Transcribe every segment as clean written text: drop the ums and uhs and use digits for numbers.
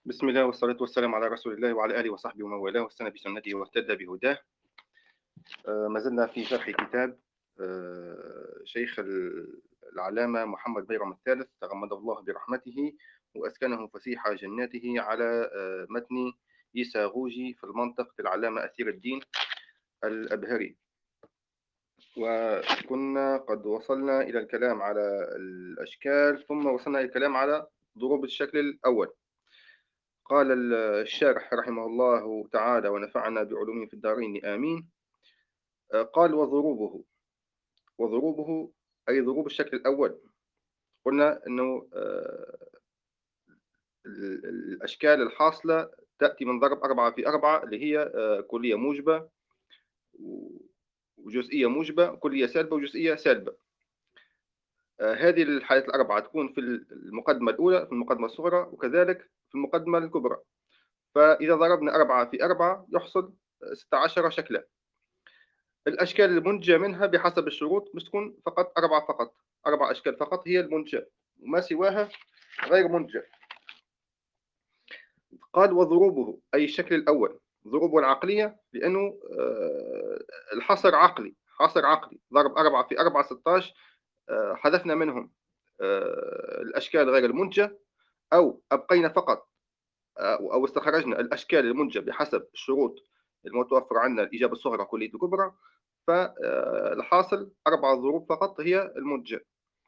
بسم الله والصلاة والسلام على رسول الله وعلى آله وصحبه ومن والاه واستنى بسنته واهتدى بهداه. ما زلنا في شرح كتاب شيخ العلامة محمد بيرم الثالث تغمده الله برحمته وأسكنه فسيح جناته على متن عيسى غوجي في المنطق للعلامة أثير الدين الأبهري. وكنا قد وصلنا إلى الكلام على الأشكال، ثم وصلنا إلى الكلام على ضروب الشكل الأول. قال الشارح رحمه الله تعالى ونفعنا بعلومه في الدارين آمين. قال وضروبه أي ضروب الشكل الأول. قلنا أنه الأشكال الحاصلة تأتي من ضرب 4 في 4 اللي هي كلية موجبة وجزئية موجبة، كلية سالبة وجزئية سالبة. هذه الحالات الأربعة تكون في المقدمة الأولى، في المقدمة الصغرى، وكذلك في المقدمة الكبرى. فإذا ضربنا 4 في 4 يحصل 16 شكلا. الأشكال المنتجة منها بحسب الشروط مش تكون فقط 4 فقط، 4 أشكال فقط هي المنتجة، وما سواها غير منتجة. قال وضروبه أي الشكل الأول، ضروبه العقلية، لأنه الحصر عقلي، حصر عقلي. ضرب 4 في 4 16. حذفنا منهم الأشكال غير المنتجة، أو أبقينا فقط أو استخرجنا الأشكال المنتجة بحسب الشروط المتوفرة عندنا، الإجابة الصغرى كلية الكبرى. فالحاصل 4 ضروب فقط هي المنتجة.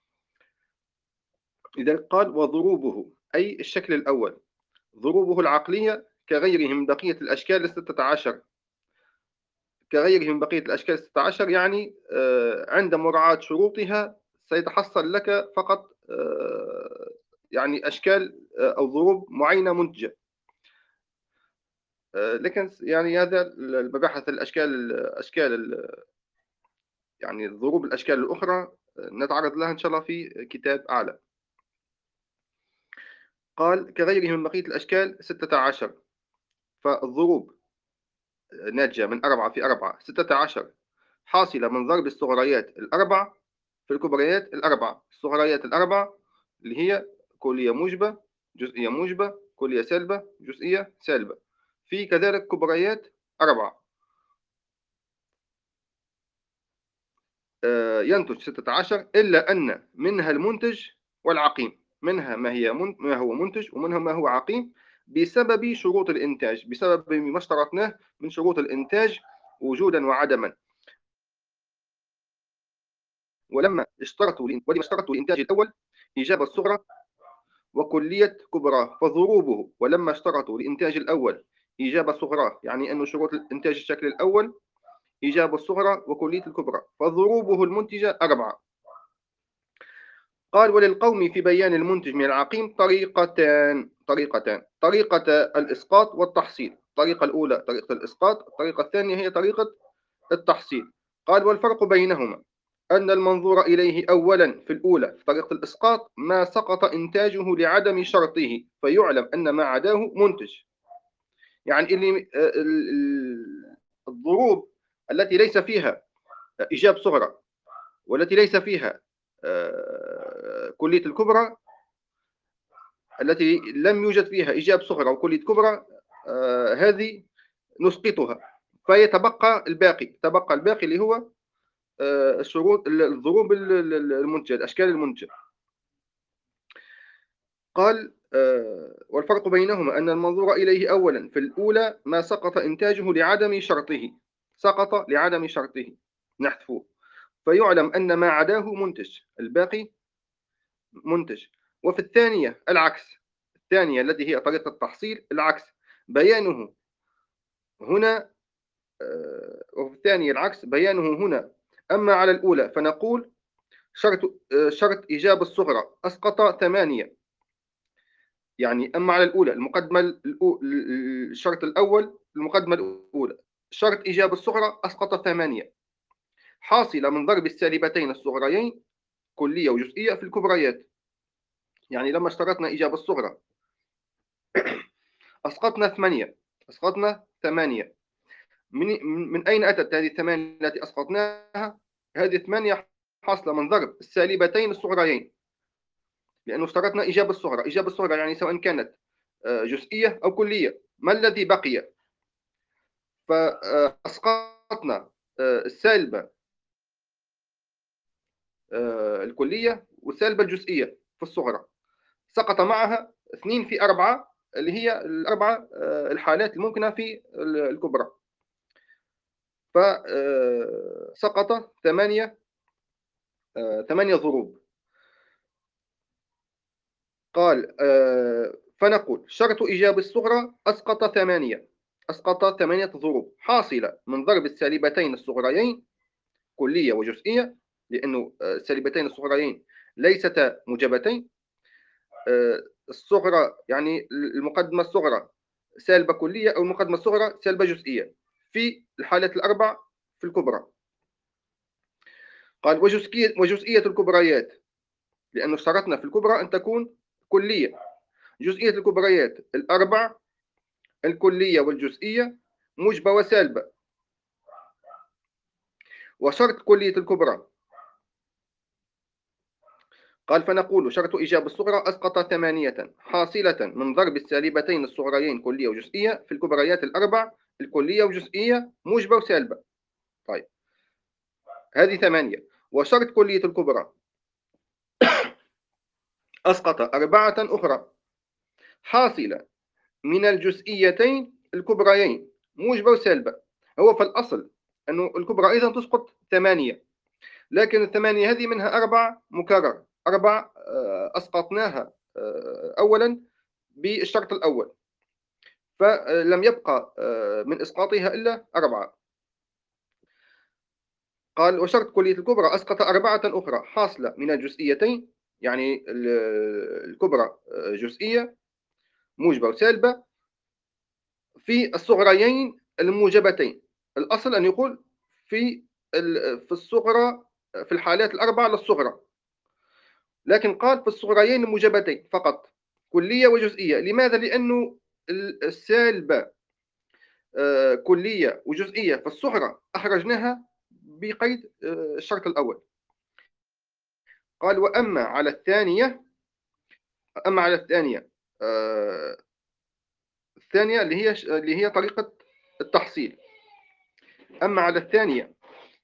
إذا قال وضروبه أي الشكل الأول، ضروبه العقلية كغيره من بقية الأشكال 16. كغيره من بقية الأشكال 16 يعني عند مراعاة شروطها سيتحصل لك فقط يعني أشكال أو ضروب معينة منتجة. لكن يعني هذا المباحث الأشكال يعني ضروب الأشكال الأخرى نتعرض لها إن شاء الله في كتاب أعلى. قال كغيره من بقية الأشكال 16. فالضروب ناتجة من 4 في 4 16 حاصلة من ضرب الصغريات الأربع في الكبريات الأربع. الصغريات الأربع اللي هي كلية موجبة، جزئية موجبة، كلية سالبة، جزئية سالبة، في كذلك كبريات أربعة. ينتج 16 إلا أن منها المنتج والعقيم. منها ما هو منتج، ومنها ما هو عقيم بسبب شروط الإنتاج، بسبب ما اشترطناه من شروط الإنتاج وجودا وعدما. ولما اشترطوا الإنتاج الأول إجابة الصغرى وكلية كبرى فضروبه. ولما اشترطوا الإنتاج الأول إجابة صغرى، يعني أن شروط الإنتاج الشكل الأول إجابة الصغرى وكلية الكبرى، فضروبه المنتجة 4. قال وللقوم في بيان المنتج من العقيم طريقة الإسقاط والتحصيل. الطريقة الأولى طريقة الإسقاط، الطريقة الثانية هي طريقة التحصيل. قال والفرق بينهما أن المنظور إليه أولا في الأولى في طريقة الإسقاط ما سقط إنتاجه لعدم شرطه فيعلم أن ما عداه منتج. يعني اللي الضروب التي ليس فيها إيجاب صغرى والتي ليس فيها كلية الكبرى، التي لم يوجد فيها إيجاب صغرى وكلية كبرى، هذه نسقطها فيتبقى الباقي. تبقى الباقي اللي هو الشروط الضروب المنتجة، الأشكال المنتجة. قال والفرق بينهما أن المنظور إليه أولا في الأولى ما سقط إنتاجه لعدم شرطه، سقط لعدم شرطه نحذفه فيعلم أن ما عداه منتج، الباقي منتج. وفي الثانية العكس، الثانية التي هي طريقة التحصيل العكس بيانه هنا وفي الثانية العكس بيانه هنا. أما على الأولى فنقول شرط إيجاب الصغرى أسقط 8. يعني أما على الأولى المقدمة الشرط الأول المقدمة الأولى شرط إيجاب الصغرى أسقط 8 حاصلة من ضرب السالبتين الصغريين كلية وجزئية في الكبريات. يعني لما اشترطنا إيجاب الصغرى أسقطنا 8، أسقطنا 8. من أين أتت هذه 8 التي أسقطناها؟ هذه 8 حاصلة من ضرب السالبتين الصغريين، لأنه اشترطنا إيجاب الصغرى. إيجاب الصغرى يعني سواء كانت جزئية أو كلية، ما الذي بقي؟ فأسقطنا السالبة الكلية والسالبة الجزئية في الصغرى، سقط معها 2 في 4 اللي هي الأربعة الحالات الممكنة في الكبرى، فسقط 8 ضروب. قال فنقول شرط إيجاب الصغرى أسقط 8 ضروب حاصلة من ضرب السالبتين الصغريين كلية وجزئية، لأنه السالبتين الصغريين ليستا موجبتين. الصغرى يعني المقدمة الصغرى سالبة كلية، أو المقدمة الصغرى سالبة جزئية في الحالات الأربع في الكبرى. قال وجزئية الكبريات، لأنه اشترطنا في الكبرى أن تكون كلية. جزئية الكبريات الأربع الكلية والجزئية موجبة وسالبة. وشرط كلية الكبرى، قال فنقول شرط إيجاب الصغرى أسقط 8 حاصلة من ضرب السالبتين الصغريين كلية وجزئية في الكبريات الأربع الكلية وجزئية موجبة وسالبة. طيب، هذه 8. وشرط كلية الكبرى أسقط 4 أخرى حاصلة من الجزئيتين الكبريين موجبة وسالبة. هو في الأصل أنه الكبرى أيضا تسقط 8، لكن ال8 هذه منها 4 مكرر، 4 أسقطناها أولا بالشرط الأول، فلم يبقى من إسقاطها إلا 4. قال وشرط كلية الكبرى أسقط 4 أخرى حاصلة من الجزئيتين، يعني الكبرى جزئية موجبة وسالبة في الصغريين الموجبتين. الأصل أن يقول في في الصغرى في الحالات الأربع للصغرى، لكن قال في الصغريين الموجبتين فقط كلية وجزئية. لماذا؟ لأنه السالبة كلية وجزئية في الصغرى أخرجناها بقيد الشرط الأول. قال وأما على الثانية، أما على الثانية الثانية اللي هي طريقة التحصيل. أما على الثانية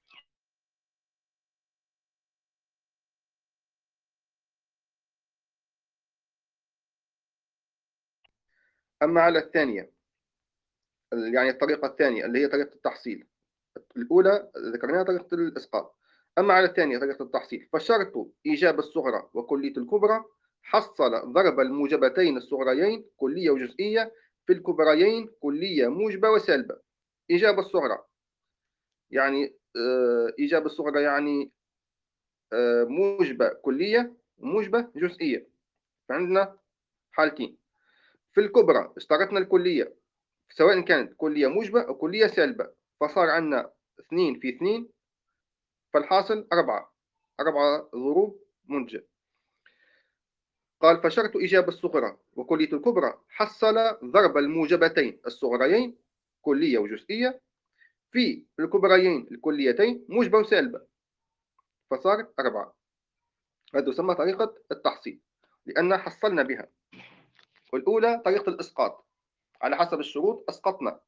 أما على الثانية يعني الطريقة الثانية اللي هي طريقة التحصيل. الأولى ذكرناها طريقة الإسقاط. أما على الثانية طريقة التحصيل، فشرط إيجاب الصغرى وكلية الكبرى حصل ضرب الموجبتين الصغريين كلية وجزئية في الكبريين كلية موجبة وسالبة. إيجاب الصغرى يعني إيجاب الصغرى يعني موجبة كلية وموجبة جزئية. فعندنا حالتين. في الكبرى اشترطنا الكلية سواء كانت كلية موجبة أو كلية سالبة، فصار عندنا 2 في 2، فالحاصل 4 ضروب منتجة. قال فشرط إيجاب الصغرى وكلية الكبرى حصل ضرب الموجبتين الصغريين كلية وجزئية في الكبريين الكليتين موجبة وسالبة، فصار 4. هذا يسمى طريقة التحصيل لأن حصلنا بها. والأولى طريقة الإسقاط، على حسب الشروط أسقطنا.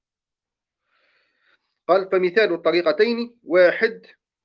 قال فمثال الطريقتين واحد،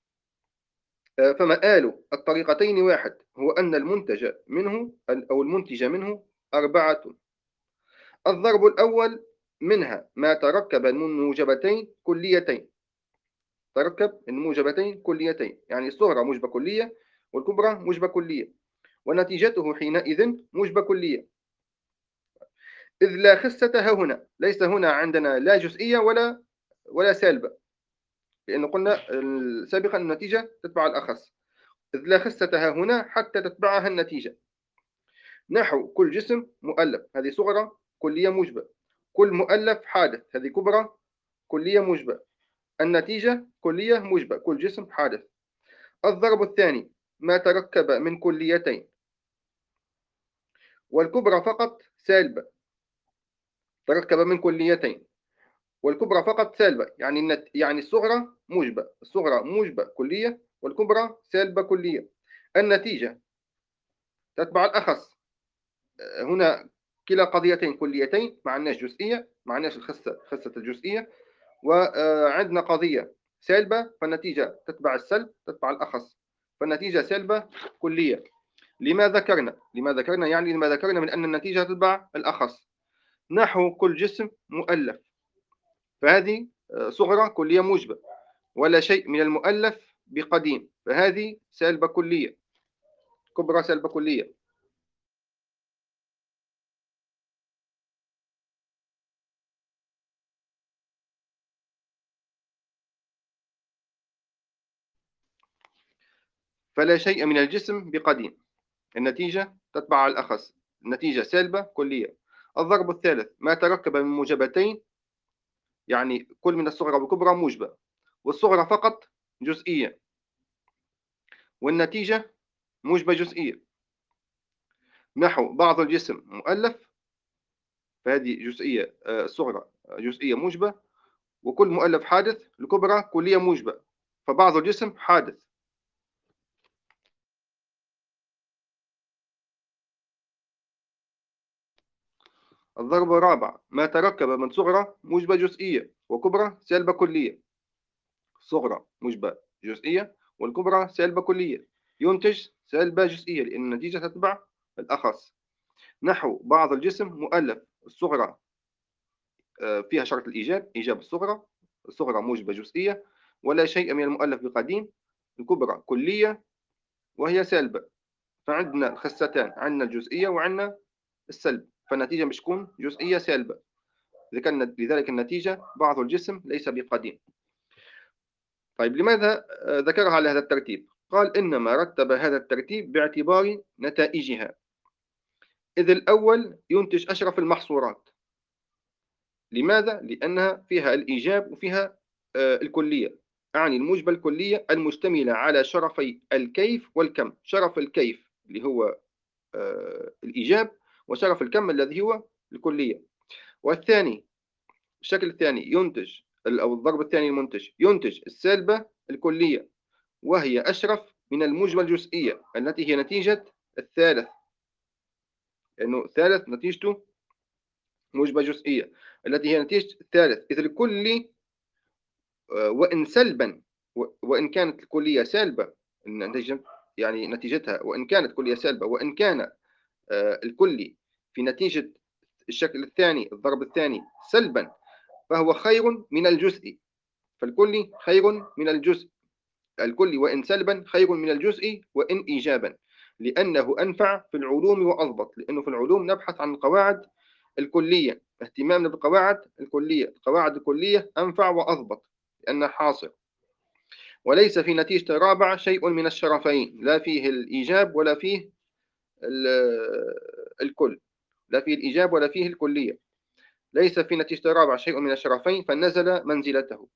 فمآل الطريقتين واحد، هو أن المنتج منه أو المنتج منه 4. الضرب الأول منها ما تركب من موجبتين كليتين، تركب من موجبتين كليتين يعني الصغرى موجبة كلية والكبرى موجبة كلية، ونتيجته حينئذ موجبة كلية، إذ لا خسة هنا. ليس هنا عندنا لا جزئية ولا سالبة، لأن قلنا سابقا النتيجة تتبع الأخص، إذ لا خسة هنا حتى تتبعها النتيجة. نحو كل جسم مؤلف، هذه صغرى كلية موجبة. كل مؤلف حادث، هذه كبرى كلية موجبة. النتيجة كلية موجبة، كل جسم حادث. الضرب الثاني ما تركب من كليتين والكبرى فقط سالبة، تركب من كليتين والكبرى فقط سالبة، يعني الصغرى موجبة، الصغرى موجبة كلية والكبرى سالبة كلية. النتيجة تتبع الأخص. هنا كلا قضيتين كليتين، ما عندناش جزئية، ما عندناش خصة الجزئية. وعندنا قضية سالبة، فالنتيجة تتبع السلب، تتبع الأخص، فالنتيجة سالبة كلية. لما ذكرنا يعني لما ذكرنا من أن النتيجة تتبع الأخص. نحو كل جسم مؤلف، فهذه صغرى كلية موجبة، ولا شيء من المؤلف بقديم، فهذه سالبة كلية، كبرى سالبة كلية. فلا شيء من الجسم بقديم، النتيجة تتبع الأخص، النتيجة سالبة كلية. الضرب الثالث: ما تركب من موجبتين، يعني كل من الصغرى والكبرى موجبة، والصغرى فقط جزئية، والنتيجة موجبة جزئية. نحو بعض الجسم مؤلف، فهذه جزئية الصغرى جزئية موجبة، وكل مؤلف حادث الكبرى كلية موجبة، فبعض الجسم حادث. الضرب الرابع: ما تركب من صغرى موجبة جزئية وكبرى سالبة كلية، صغرى موجبة جزئية والكبرى سالبة كلية، ينتج سالبة جزئية لأن النتيجة تتبع الأخص. نحو بعض الجسم مؤلف، الصغرى فيها شرط الإيجاب، إيجاب الصغرى، الصغرى موجبة جزئية، ولا شيء من المؤلف بقديم، الكبرى كلية وهي سالبة، فعندنا الخستان، عندنا الجزئية وعندنا السلب، فالنتيجة مش تكون جزئية سالبة، لذلك النتيجة بعض الجسم ليس بقديم. طيب لماذا ذكرها على هذا الترتيب؟ قال إنما رتب هذا الترتيب باعتبار نتائجها، إذ الأول ينتج أشرف المحصورات. لماذا؟ لأنها فيها الإيجاب وفيها الكلية، أعني الموجبة الكلية المشتملة على شرفي الكيف والكم، شرف الكيف اللي هو الإيجاب، وشرف الكم الذي هو الكلية. والثاني، الشكل الثاني ينتج، أو الضرب الثاني المنتج ينتج السالبة الكلية، وهي أشرف من الموجبة الجزئية التي هي نتيجة الثالث، لأنه الثالث نتيجته موجبة جزئية التي هي نتيجة الثالث، إذ الكلي وإن سلبا، وإن كانت الكلية سالبة، النتيجة يعني نتيجتها وإن كانت كلية سالبة، وإن كان الكلي في نتيجة الشكل الثاني الضرب الثاني سلبا، فهو خير من الجزء، فالكلي خير من الجزء، الكلي وإن سلبا خير من الجزء وإن إيجابا، لأنه أنفع في العلوم وأضبط، لأنه في العلوم نبحث عن القواعد الكلية، اهتمامنا بالقواعد الكلية، القواعد الكلية أنفع وأضبط لأنها حاصل. وليس في نتيجة الرابع شيء من الشرفين، لا فيه الإيجاب ولا فيه الكل، لا فيه الإيجاب ولا فيه الكلية، ليس في نتيجة الرابع شيء من الشرفين فنزل منزلته.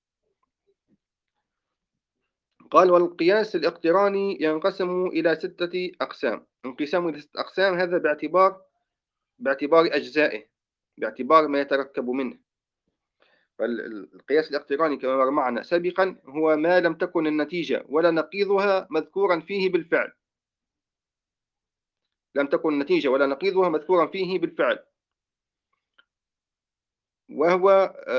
قال: والقياس الاقتراني ينقسم إلى 6 أقسام. انقسام إلى 6 أقسام هذا باعتبار أجزائه، باعتبار ما يتركب منه. فالقياس الاقتراني كما مر معنا سابقا هو ما لم تكن النتيجة ولا نقيضها مذكورا فيه بالفعل، لم تكن النتيجة ولا نقيضها مذكورا فيه بالفعل، وهو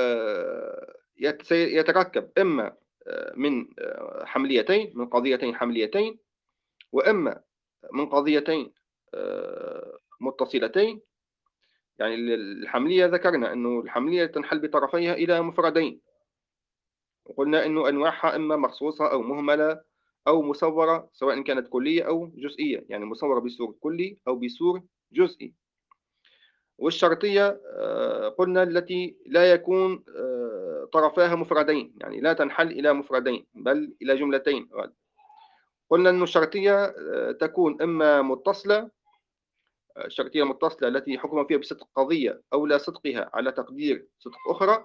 يتركب إما من حمليتين، من قضيتين حمليتين، وإما من قضيتين متصلتين. يعني الحملية ذكرنا أنه الحملية تنحل بطرفيها إلى مفردين، وقلنا أنه أنواعها إما مخصوصة أو مهملة أو مصورة، سواء كانت كلية أو جزئية، يعني مصورة بسور كلي أو بسور جزئي. والشرطية قلنا التي لا يكون طرفاها مفردين، يعني لا تنحل إلى مفردين بل إلى جملتين. قلنا أن الشرطية تكون إما متصلة، الشرطية المتصلة التي حكم فيها بصدق قضية أو لا صدقها على تقدير صدق أخرى.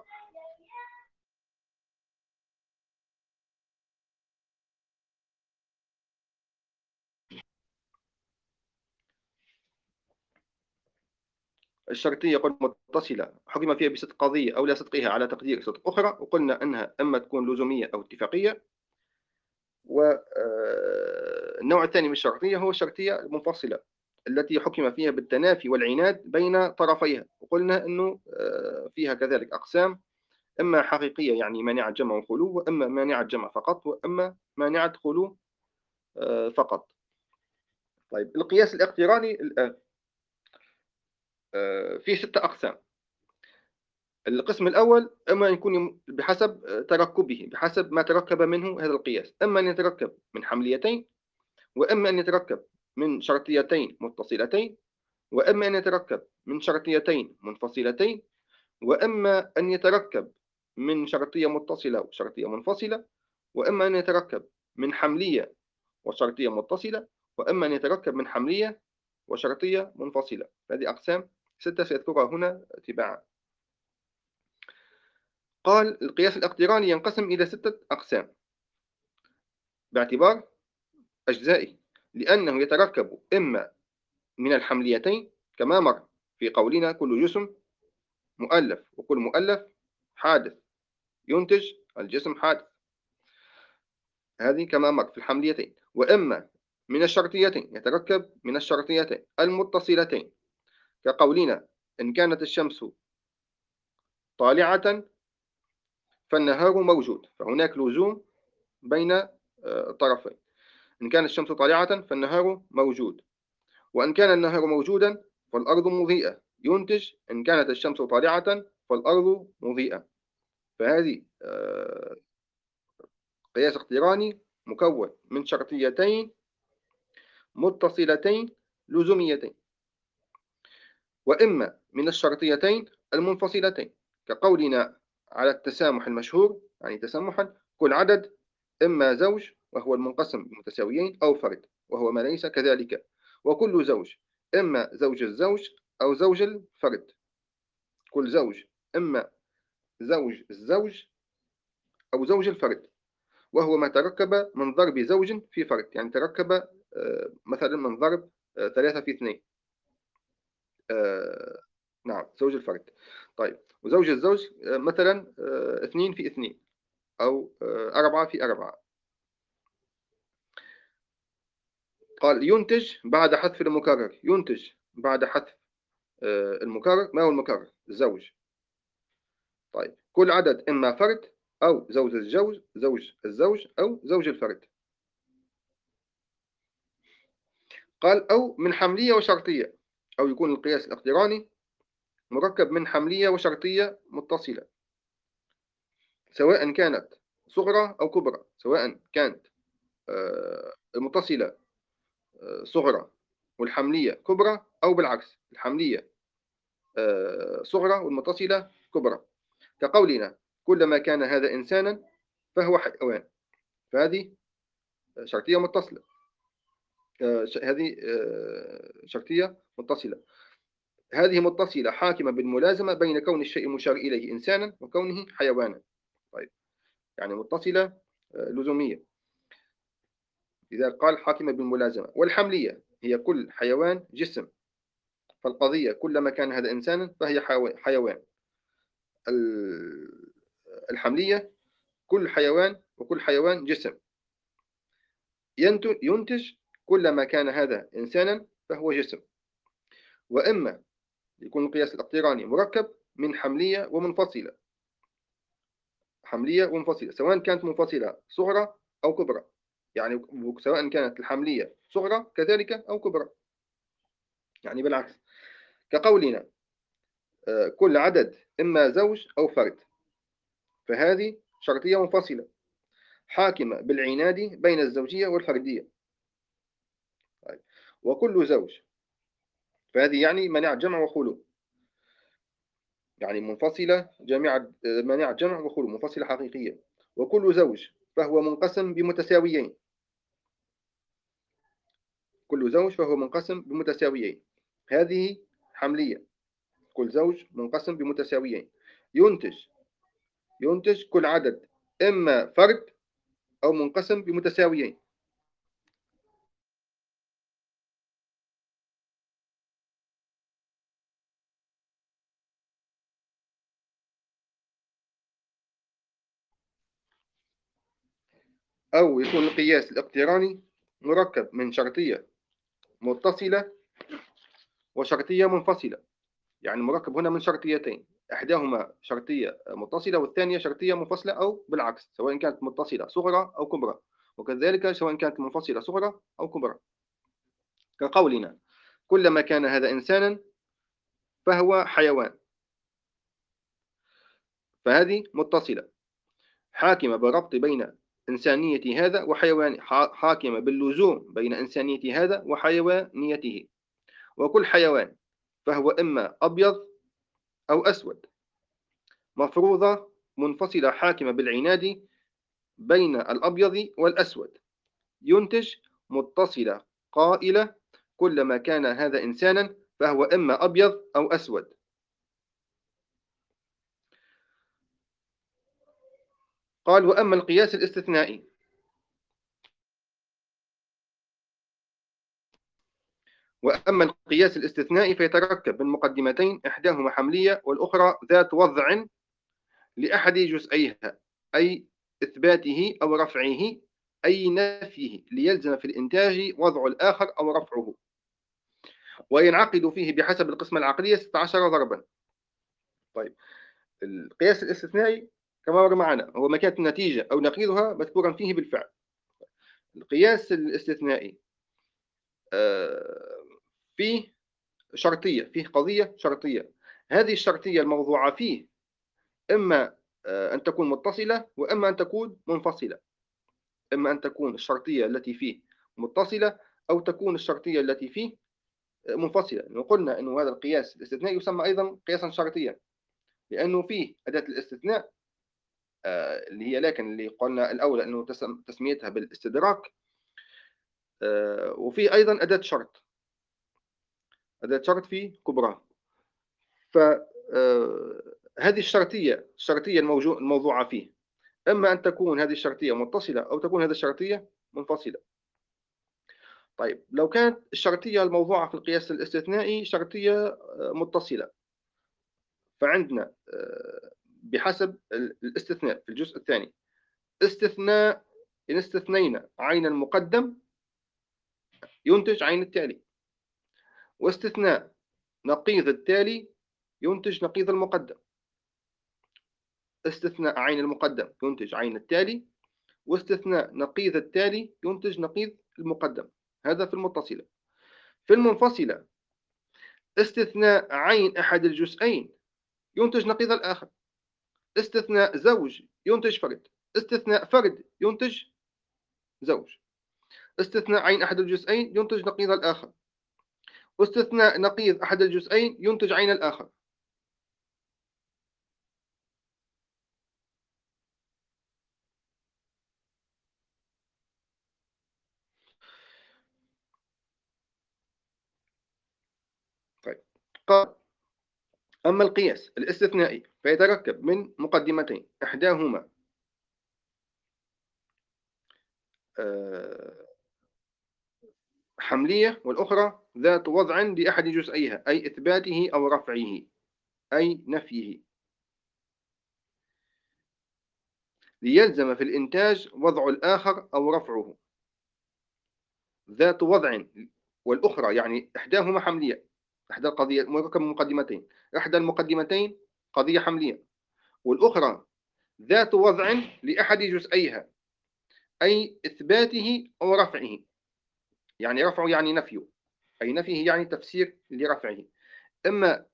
الشرطية قلنا متصلة حكم فيها بصدق قضية أو لا صدقها على تقدير صدق أخرى، وقلنا أنها إما تكون لزومية أو اتفاقية. والنوع الثاني من الشرطية هو الشرطية المنفصلة، التي حكم فيها بالتنافي والعناد بين طرفيها، وقلنا أنه فيها كذلك أقسام: إما حقيقية يعني مانعة جمع وخلو، وإما مانعة جمع فقط، وإما مانعة خلو فقط. طيب القياس الاقتراني الآن فيه 6 أقسام. القسم الأول إما أن يكون بحسب تركبه، بحسب ما تركب منه هذا القياس، إما أن يتركب من حمليتين، وإما أن يتركب من شرطيتين متصلتين، وإما أن يتركب من شرطيتين منفصلتين، وإما أن يتركب من شرطية متصلة وشرطية منفصلة، وإما أن يتركب من حملية وشرطية متصلة، وإما أن يتركب من حملية وشرطية منفصلة. هذه أقسام 6 سأذكرها هنا تباعا. قال القياس الاقتراني ينقسم إلى 6 أقسام باعتبار أجزائه، لأنه يتركب إما من الحمليتين كما مر في قولنا: كل جسم مؤلف، وكل مؤلف حادث، ينتج الجسم حادث. هذه كما مر في الحمليتين. وإما من الشرطيتين، يتركب من الشرطيتين المتصلتين كقولنا: إن كانت الشمس طالعة فالنهار موجود، فهناك لزوم بين الطرفين. إن كانت الشمس طالعة فالنهار موجود، وإن كان النهار موجودا فالأرض مضيئة، ينتج إن كانت الشمس طالعة فالأرض مضيئة. فهذه قياس اقتراني مكون من شرطيتين متصلتين لزوميتين، وإما من الشرطيتين المنفصلتين كقولنا على التسامح المشهور، يعني تسامحا: كل عدد إما زوج وهو المنقسم بمتساويين، أو فرد وهو ما ليس كذلك، وكل زوج إما زوج الزوج أو زوج الفرد. كل زوج إما زوج الزوج أو زوج الفرد، وهو ما تركب من ضرب زوج في فرد، يعني تركب مثلا من ضرب 3 في 2. نعم، زوج الفرد. طيب وزوج الزوج مثلا 2 في 2، أو 4 في 4. قال ينتج بعد حذف المكرر، ينتج بعد حذف المكرر. ما هو المكرر؟ الزوج. طيب كل عدد إما فرد أو زوج الزوج، زوج الزوج أو زوج الفرد. قال أو من حملية وشرطية، أو يكون القياس الاقتراني مركب من حملية وشرطية متصلة، سواء كانت صغرى أو كبرى، سواء كانت المتصلة صغرى والحملية كبرى، أو بالعكس الحملية صغرى والمتصلة كبرى. كقولنا: كلما كان هذا إنسانا فهو حيوان. فهذه شرطية متصلة، هذه شرطية متصلة. هذه متصلة حاكمة بالملازمة بين كون الشيء المشار إليه إنسانا وكونه حيوانا. طيب يعني متصلة لزومية، لذلك قال حاكمة بالملازمة. والحملية هي كل حيوان جسم، فالقضية كلما كان هذا إنسانا فهي حيوان. الحملية كل حيوان، وكل حيوان جسم، ينتج كلما كان هذا إنسانا فهو جسم. وإما يكون القياس الاقتراني مركب من حملية ومنفصلة، حملية ومنفصلة، سواء كانت منفصلة صغرى أو كبرى، يعني سواء كانت الحملية صغرى كذلك أو كبرى، يعني بالعكس. كقولنا كل عدد إما زوج أو فرد، فهذه شرطية منفصلة حاكمة بالعناد بين الزوجية والفردية. طيب. وكل زوج، فهذه يعني منع جمع وخلو، يعني منفصلة جامعة، مانعة جمع وخلو، منفصلة حقيقية. وكل زوج فهو منقسم بمتساويين، كل زوج فهو منقسم بمتساويين، هذه حملية. كل زوج منقسم بمتساويين، ينتج كل عدد إما فرد أو منقسم بمتساويين. أو يكون القياس الاقتراني مركب من شرطية متصلة وشرطية منفصلة. يعني المركب هنا من شرطيتين، إحداهما شرطية متصلة والثانية شرطية منفصلة، أو بالعكس سواء كانت متصلة صغرى أو كبرى، وكذلك سواء كانت منفصلة صغرى أو كبرى. كقولنا كلما كان هذا إنسانا فهو حيوان، فهذه متصلة حاكمة بالربط بين إنسانية هذا وحيوان، حاكمة باللزوم بين إنسانية هذا وحيوانيته. وكل حيوان فهو إما أبيض أو أسود، مفروضة منفصلة حاكمة بالعناد بين الأبيض والأسود، ينتج متصلة قائلة كلما كان هذا إنسانا فهو إما أبيض أو أسود. قال وأما القياس الاستثنائي وأما القياس الاستثنائي فيتركب من مقدمتين، إحداهما حملية والأخرى ذات وضع لأحد جزئيها، أي إثباته أو رفعه أي نفيه، ليلزم في الإنتاج وضع الآخر أو رفعه، وينعقد فيه بحسب القسمة العقلية 16 ضربا. طيب، القياس الاستثنائي كما مر معنا هو ما كانت النتيجة أو نقيضها مذكورا فيه بالفعل. القياس الاستثنائي فيه شرطية، فيه قضية شرطية. هذه الشرطية الموضوعة فيه إما أن تكون متصلة وإما أن تكون منفصلة. إما أن تكون الشرطية التي فيه متصلة أو تكون الشرطية التي فيه منفصلة. وقلنا أن هذا القياس الاستثنائي يسمى أيضا قياسا شرطيا، لأنه فيه أداة الاستثناء اللي هي، لكن اللي قلنا الأول أنه تسميتها بالاستدراك، وفيه أيضا أداة شرط، أداة شرط في كبرى. فهذه الشرطية الموضوعة فيه إما أن تكون هذه الشرطية متصلة أو تكون هذه الشرطية منفصلة. طيب، لو كانت الشرطية الموضوعة في القياس الاستثنائي شرطية متصلة، فعندنا بحسب الاستثناء في الجزء الثاني استثناء، إن استثنينا عين المقدم ينتج عين التالي، واستثناء نقيض التالي ينتج نقيض المقدم. استثناء عين المقدم ينتج عين التالي، واستثناء نقيض التالي ينتج نقيض المقدم. هذا في المتصلة. في المنفصلة استثناء عين أحد الجزئين ينتج نقيض الآخر. استثناء زوج ينتج فرد، استثناء فرد ينتج زوج. استثناء عين أحد الجزئين ينتج نقيض الآخر، واستثناء نقيض أحد الجزئين ينتج عين الآخر. طيب، قال أما القياس الاستثنائي فيتركب من مقدمتين، إحداهما آه، حملية والأخرى ذات وضع لأحد جزئيها، أي إثباته أو رفعه أي نفيه، ليلزم في الإنتاج وضع الآخر أو رفعه. ذات وضع والأخرى يعني إحداهما حملية، إحدى القضية مركب من مقدمتين، إحدى المقدمتين قضية حملية، والأخرى ذات وضع لأحد جزئيها، أي إثباته أو رفعه. يعني رفعه يعني نفيه، أي نفيه يعني تفسير لرفعه. إما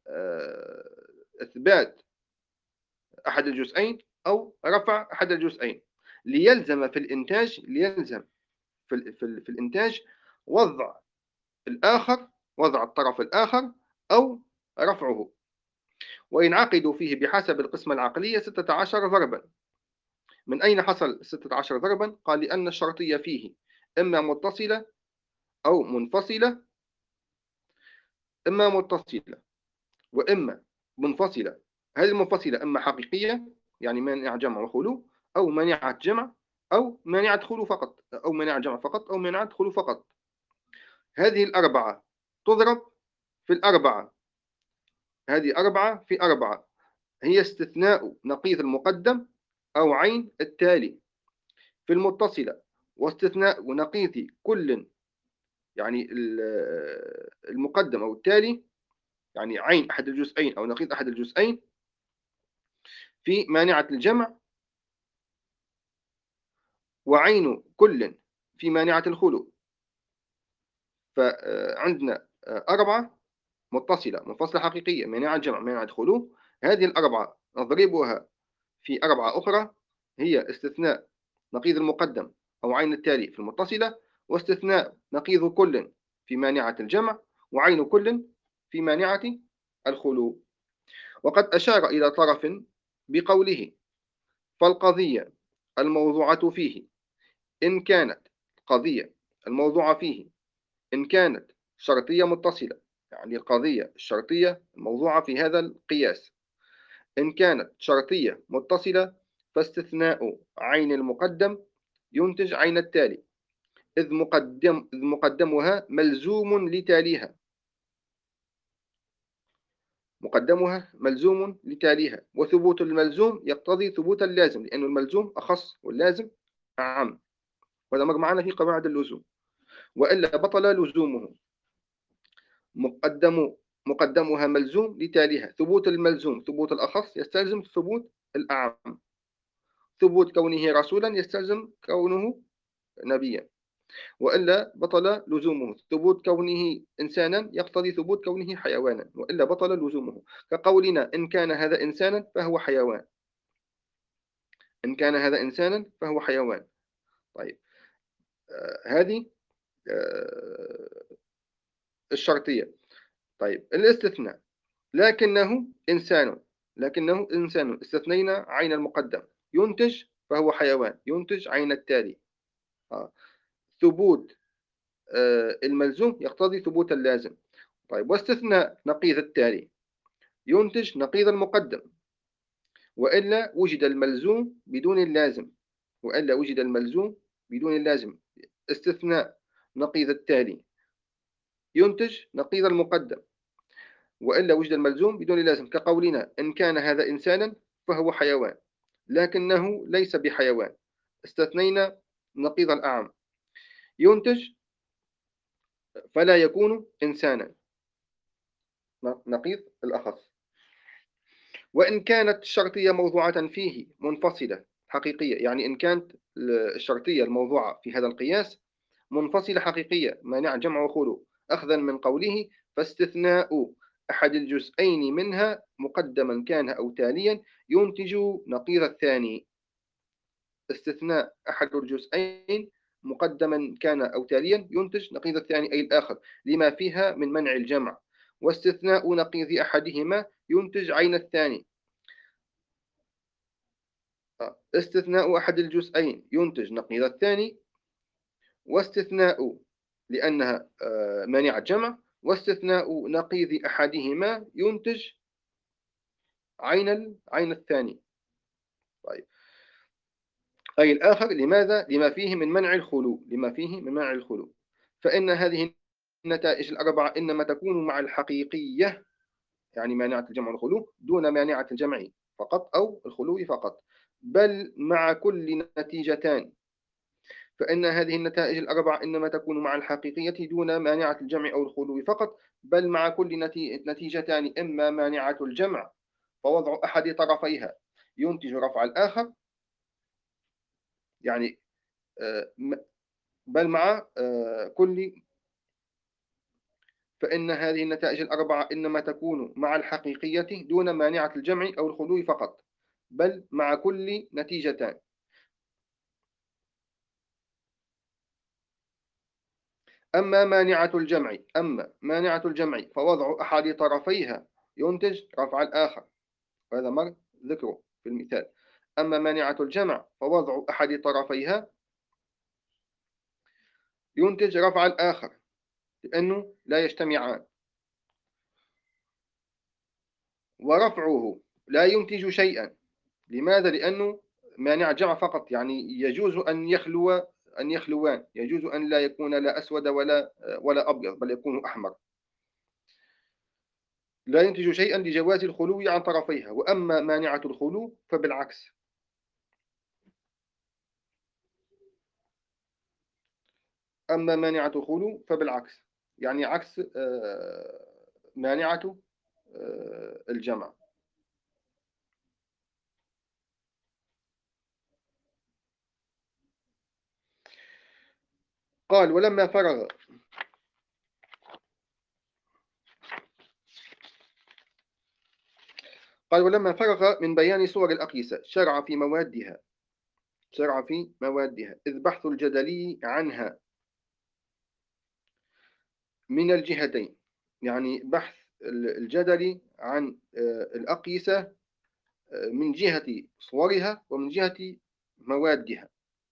إثبات أحد الجزئين أو رفع أحد الجزئين، ليلزم في الإنتاج، ليلزم في الإنتاج وضع الآخر، وضع الطرف الآخر أو رفعه، وينعقد فيه بحسب القسمة العقلية 16 ضربا. من أين حصل 16 ضربا؟ قال لأن الشرطية فيه إما متصلة أو منفصلة، إما متصلة وإما منفصلة. هذه المنفصلة إما حقيقية يعني مانعة جمع وخلو، أو مانعة جمع، أو مانعة خلو فقط، أو مانعة جمع فقط، أو مانعة خلو فقط. هذه الأربعة تضرب في الأربعة، هذه أربعة في أربعة، هي استثناء نقيض المقدم أو عين التالي في المتصلة، واستثناء نقيض كل يعني المقدم أو التالي، يعني عين أحد الجزئين أو نقيض أحد الجزئين في مانعة الجمع، وعين كل في مانعة الخلو. فعندنا 4 متصلة منفصلة حقيقية، مانعة جمع، مانعة خلو. هذه ال4 نضربها في 4 أخرى، هي استثناء نقيض المقدم أو عين التالي في المتصلة، واستثناء نقيض كل في مانعة الجمع، وعين كل في مانعة الخلو. وقد أشار إلى طرف بقوله: فالقضية الموضوعة فيه إن كانت قضية الموضوعة فيه إن كانت شرطية متصلة، يعني القضية الشرطية الموضوعة في هذا القياس إن كانت شرطية متصلة، فاستثناء عين المقدم ينتج عين التالي، إذ مقدمها ملزوم لتاليها. مقدمها ملزوم لتاليها، وثبوت الملزوم يقتضي ثبوت اللازم، لأن الملزوم أخص واللازم أعم، وهذا مر معنا في قواعد اللزوم. وإلا بطل لزومه. مقدم مقدمها ملزوم لتاليها، ثبوت الملزوم ثبوت الأخص يستلزم ثبوت الأعم، ثبوت كونه رسولا يستلزم كونه نبيا، وإلا بطل لزومه. ثبوت كونه إنسانا يقتضي ثبوت كونه حيوانا، وإلا بطل لزومه. كقولنا: إن كان هذا إنسانا فهو حيوان. إن كان هذا إنسانا فهو حيوان. طيب، هذه آه الشرطية. طيب، الاستثناء: لكنه إنسان. لكنه إنسان، استثنينا عين المقدم، ينتج فهو حيوان، ينتج عين التالي. آه. ثبوت الملزوم يقتضي ثبوت اللازم. طيب، واستثناء نقيض التالي ينتج نقيض المقدم، وإلا وجد الملزوم بدون اللازم. وإلا وجد الملزوم بدون اللازم. استثناء نقيض التالي ينتج نقيض المقدم، وإلا وجد الملزوم بدون اللازم. كقولنا: إن كان هذا إنسانا فهو حيوان، لكنه ليس بحيوان. استثنينا نقيض الأعم، ينتج فلا يكون إنسانا، نقيض الأخص. وإن كانت الشرطية موضوعة فيه منفصلة حقيقية، يعني إن كانت الشرطية الموضوعة في هذا القياس منفصلة حقيقية، مانع جمع وخلو، أخذا من قوله: فاستثناء أحد الجزئين منها مقدما كان أو تاليا ينتج نقيض الثاني. استثناء أحد الجزئين مقدما كان أو تاليا ينتج نقيض الثاني، أي الآخر، لما فيها من منع الجمع. واستثناء نقيض أحدهما ينتج عين الثاني. استثناء أحد الجزئين ينتج نقيض الثاني، واستثناء لأنها مانعة جمع، واستثناء نقيض أحدهما ينتج عين الثاني. طيب، أي الآخر. لماذا؟ لما فيه من منع الخلو. لما فيه من منع الخلو. فإن هذه النتائج الأربعة إنما تكون مع الحقيقية، يعني مانعة الجمع والخلو، دون مانعة الجمع فقط أو الخلو فقط، بل مع كل نتيجتان. فإن هذه النتائج الأربعة إنما تكون مع الحقيقية دون مانعة الجمع أو الخلو فقط، بل مع كل نتيجتان: إما مانعة الجمع فوضع أحد طرفيها ينتج رفع الآخر، يعني بل مع كل. فإن هذه النتائج الأربعة إنما تكون مع الحقيقية دون مانعة الجمع أو الخلو فقط، بل مع كل نتيجتان. أما مانعة الجمع فوضع أحد طرفيها ينتج رفع الآخر، وهذا مر ذكره في المثال. أما مانعة الجمع فوضع أحد طرفيها ينتج رفع الآخر، لأنه لا يجتمعان. ورفعه لا ينتج شيئا. لماذا؟ لأنه مانع جمع فقط، يعني يجوز أن يخلوان، يجوز أن لا يكون لا أسود ولا أبيض، بل يكون أحمر. لا ينتج شيئا لجواز الخلو عن طرفيها. وأما مانعة الخلو أما مانعة خلو فبالعكس، يعني عكس مانعة الجمع. قال ولما فرغ قال ولما فرغ من بيان صور الأقيسة شرع في موادها إذ بحث الجدلي عنها من الجهتين، يعني بحث الجدلي عن الأقيسة من جهة صورها ومن جهة موادها،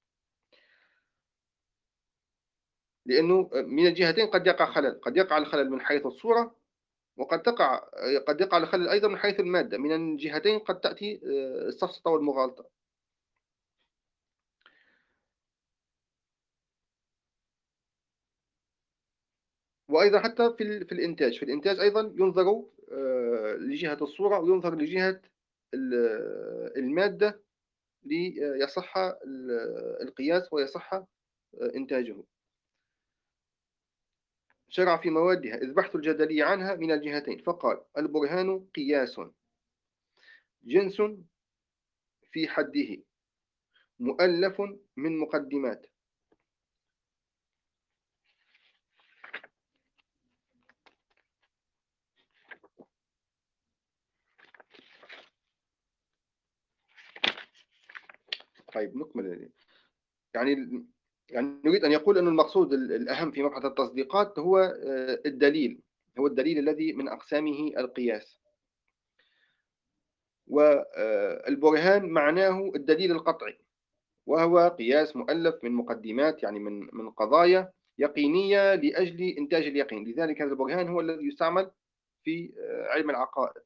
لأنه من الجهتين قد يقع خلل، قد يقع الخلل من حيث الصورة، قد يقع الخلل أيضا من حيث المادة. من الجهتين قد تأتي السفسطة والمغالطة. وأيضا حتى في الإنتاج أيضا ينظر لجهة الصورة وينظر لجهة المادة ليصح القياس ويصح إنتاجه. شرع في موادها إذ بحث الجدلي عنها من الجهتين، فقال البرهان قياس جنس في حده مؤلف من مقدمات. طيب نكمل. يعني يعني يريد أن يقول أن المقصود الأهم في مبحث التصديقات هو الدليل، هو الدليل الذي من أقسامه القياس. والبرهان معناه الدليل القطعي، وهو قياس مؤلف من مقدمات، يعني من قضايا يقينية لأجل إنتاج اليقين. لذلك هذا البرهان هو الذي يستعمل في علم العقائد،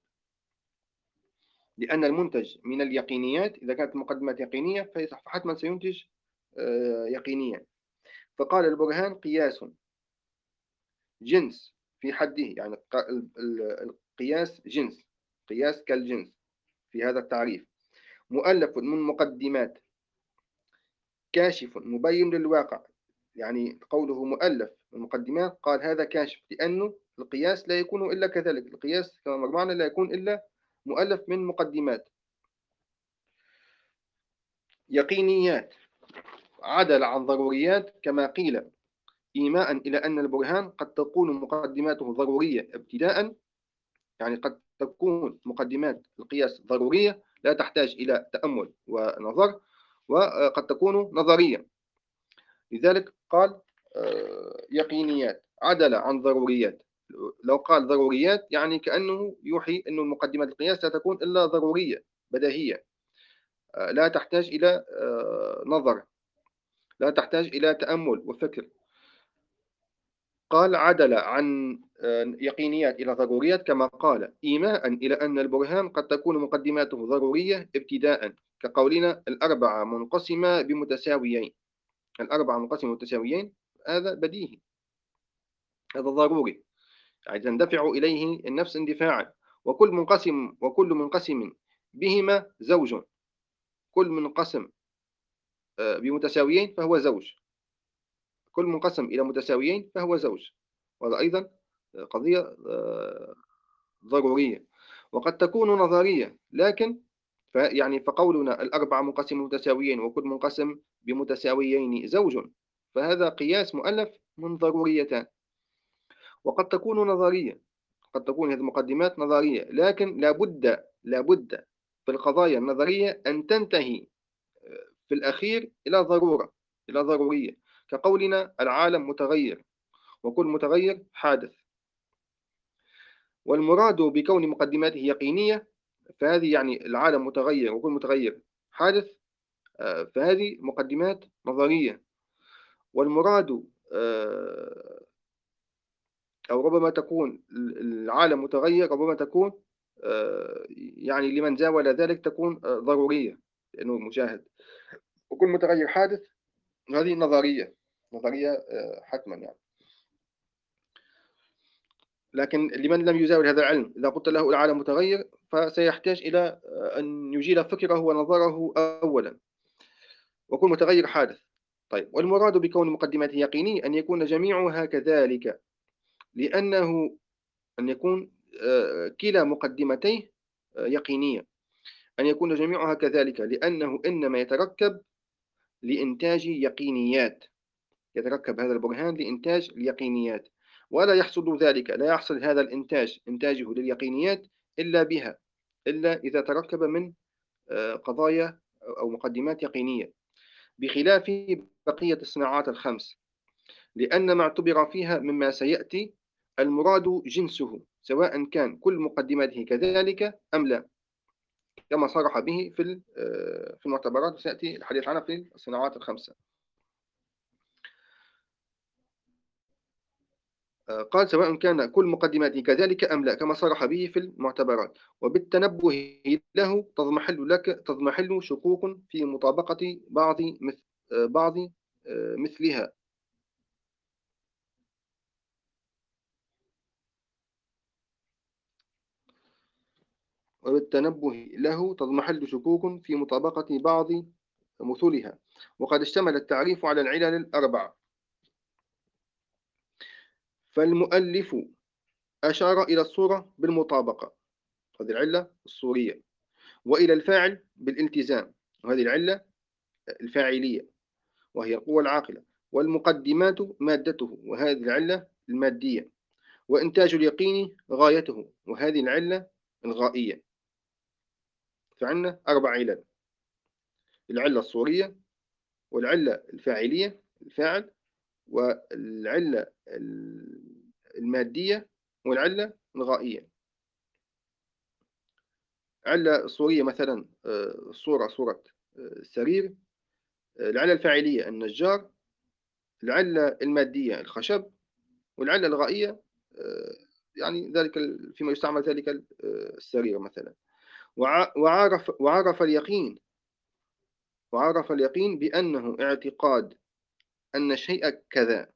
لأن المنتج من اليقينيات إذا كانت المقدمات يقينية فحتما سينتج يقينيا. فقال البرهان قياس جنس في حده، يعني القياس جنس، قياس كالجنس في هذا التعريف، مؤلف من مقدمات، كاشف مبين للواقع. يعني قوله مؤلف من مقدمات، قال هذا كاشف لأنه القياس لا يكون إلا كذلك، القياس كما مرمعنا لا يكون إلا مؤلف من مقدمات يقينيات، عدل عن ضروريات كما قيل، إيماء إلى أن البرهان قد تكون مقدماته ضرورية ابتداء، يعني قد تكون مقدمات القياس ضرورية لا تحتاج إلى تأمل ونظر، وقد تكون نظرية. لذلك قال يقينيات عدل عن ضروريات. لو قال ضروريات يعني كأنه يوحي أن المقدمات القياس لا تكون إلا ضرورية بديهية، لا تحتاج إلى نظر، لا تحتاج إلى تأمل وفكر. قال عدل عن يقينيات إلى ضروريات كما قال، إيماء إلى أن البرهان قد تكون مقدماته ضرورية ابتداء، كقولنا الأربعة منقسمة بمتساويين. الأربعة منقسمة بمتساويين هذا بديهي، هذا ضروري، يعني تندفع إليه النفس اندفاعا. وكل منقسم بهما زوج، كل منقسم بمتساويين فهو زوج، كل منقسم إلى متساويين فهو زوج. وهذا أيضا قضية ضرورية. وقد تكون نظرية، لكن يعني فقولنا الأربعة منقسم متساويين وكل منقسم بمتساويين زوج، فهذا قياس مؤلف من ضروريتان. وقد تكون نظرية، قد تكون هذه المقدمات نظرية، لكن لابد في القضايا النظرية أن تنتهي في الأخير إلى ضرورة، إلى ضرورية، كقولنا العالم متغير وكل متغير حادث. والمراد بكون مقدماته يقينية فهذه يعني العالم متغير وكل متغير حادث، فهذه مقدمات نظرية. والمراد أو ربما تكون العالم متغير، ربما تكون يعني لمن زاول ذلك تكون ضرورية لأنه مشاهد. وكل متغير حادث هذه نظرية حتما يعني. لكن لمن لم يزاول هذا العلم إذا قلت له العالم متغير فسيحتاج إلى أن يجيل فكره ونظره أولا. وكل متغير حادث، طيب، والمراد بكون مقدماته يقيني أن يكون جميعها كذلك، لأنه أن يكون كلا مقدمتيه يقينية، أن يكون جميعها كذلك لأنه إنما يتركب لإنتاج يقينيات، يتركب هذا البرهان لإنتاج اليقينيات، ولا يحصل ذلك، لا يحصل هذا الإنتاج إنتاجه لليقينيات إلا بها، إلا إذا تركب من قضايا أو مقدمات يقينية، بخلاف بقية الصناعات الخمس، لأن ما اعتبر فيها مما سيأتي المراد جنسه، سواء كان كل مقدماته كذلك أم لا، كما صرح به في المعتبرات، سيأتي الحديث عنها في الصناعات الخمسة. قال سواء كان كل مقدماته كذلك أم لا، كما صرح به في المعتبرات، وبالتنبه له تضمحل شكوك في مطابقة بعض مثلها. وبالتنبه له تضمحل شكوك في مطابقة بعض مثلها، وقد اشتمل التعريف على العلل الأربعة. فالمؤلف أشار إلى الصورة بالمطابقة، هذه العلة الصورية، وإلى الفاعل بالالتزام، وهذه العلة الفاعلية وهي القوة العاقلة، والمقدمات مادته، وهذه العلة المادية، وإنتاج اليقين غايته، وهذه العلة الغائية. فعندنا أربع علل: العلة الصورية، والعلة الفاعلية الفاعل، والعلة المادية، والعلة الغائية. علة الصورية مثلا صورة السرير. العلة الفاعلية النجار. العلة المادية الخشب. والعلة الغائية آه، يعني ذلك فيما يستعمل ذلك السرير مثلا. وعرف اليقين بأنه اعتقاد أن الشيء كذا،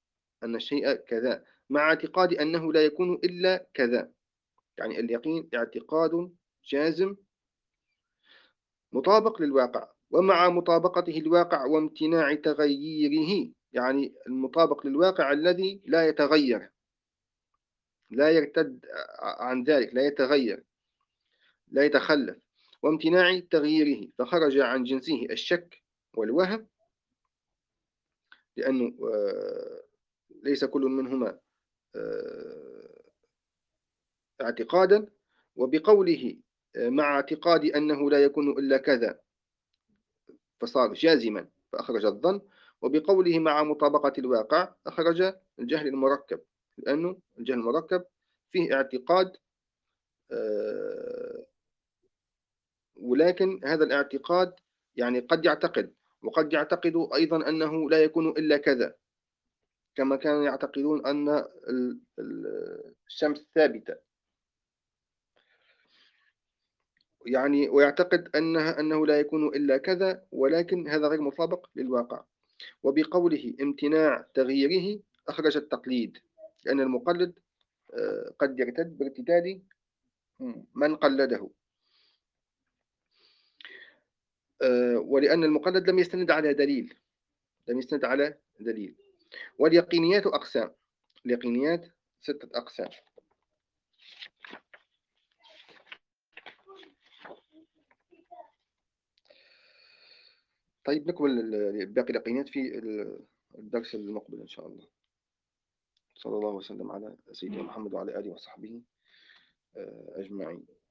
مع اعتقاد أنه لا يكون إلا كذا. يعني اليقين اعتقاد جازم مطابق للواقع، ومع مطابقته الواقع وامتناع تغييره، يعني المطابق للواقع الذي لا يتغير، لا يرتد عن ذلك، لا يتغير، لا يتخلف، وامتناع تغييره، فخرج عن جنسه الشك والوهم، لأنه ليس كل منهما آه، اعتقادا. وبقوله مع اعتقاد أنه لا يكون إلا كذا، فصار جازما فأخرج الظن. وبقوله مع مطابقة الواقع أخرج الجهل المركب، لأنه الجهل المركب فيه اعتقاد، آه، ولكن هذا الاعتقاد يعني قد يعتقد، وقد يعتقد أيضا أنه لا يكون إلا كذا، كما كانوا يعتقدون أن الشمس ثابتة، يعني ويعتقد أنه لا يكون إلا كذا، ولكن هذا غير مطابق للواقع. وبقوله امتناع تغييره أخرج التقليد، لأن المقلد قد يرتد بارتداد من قلده، ولأن المقلد لم يستند على دليل. واليقينيات أقسام. اليقينيات 6 أقسام. طيب، نكمل باقي اليقينيات في الدرس المقبل إن شاء الله. صلى الله وسلم على سيدنا محمد وعلى آله وصحبه أجمعين.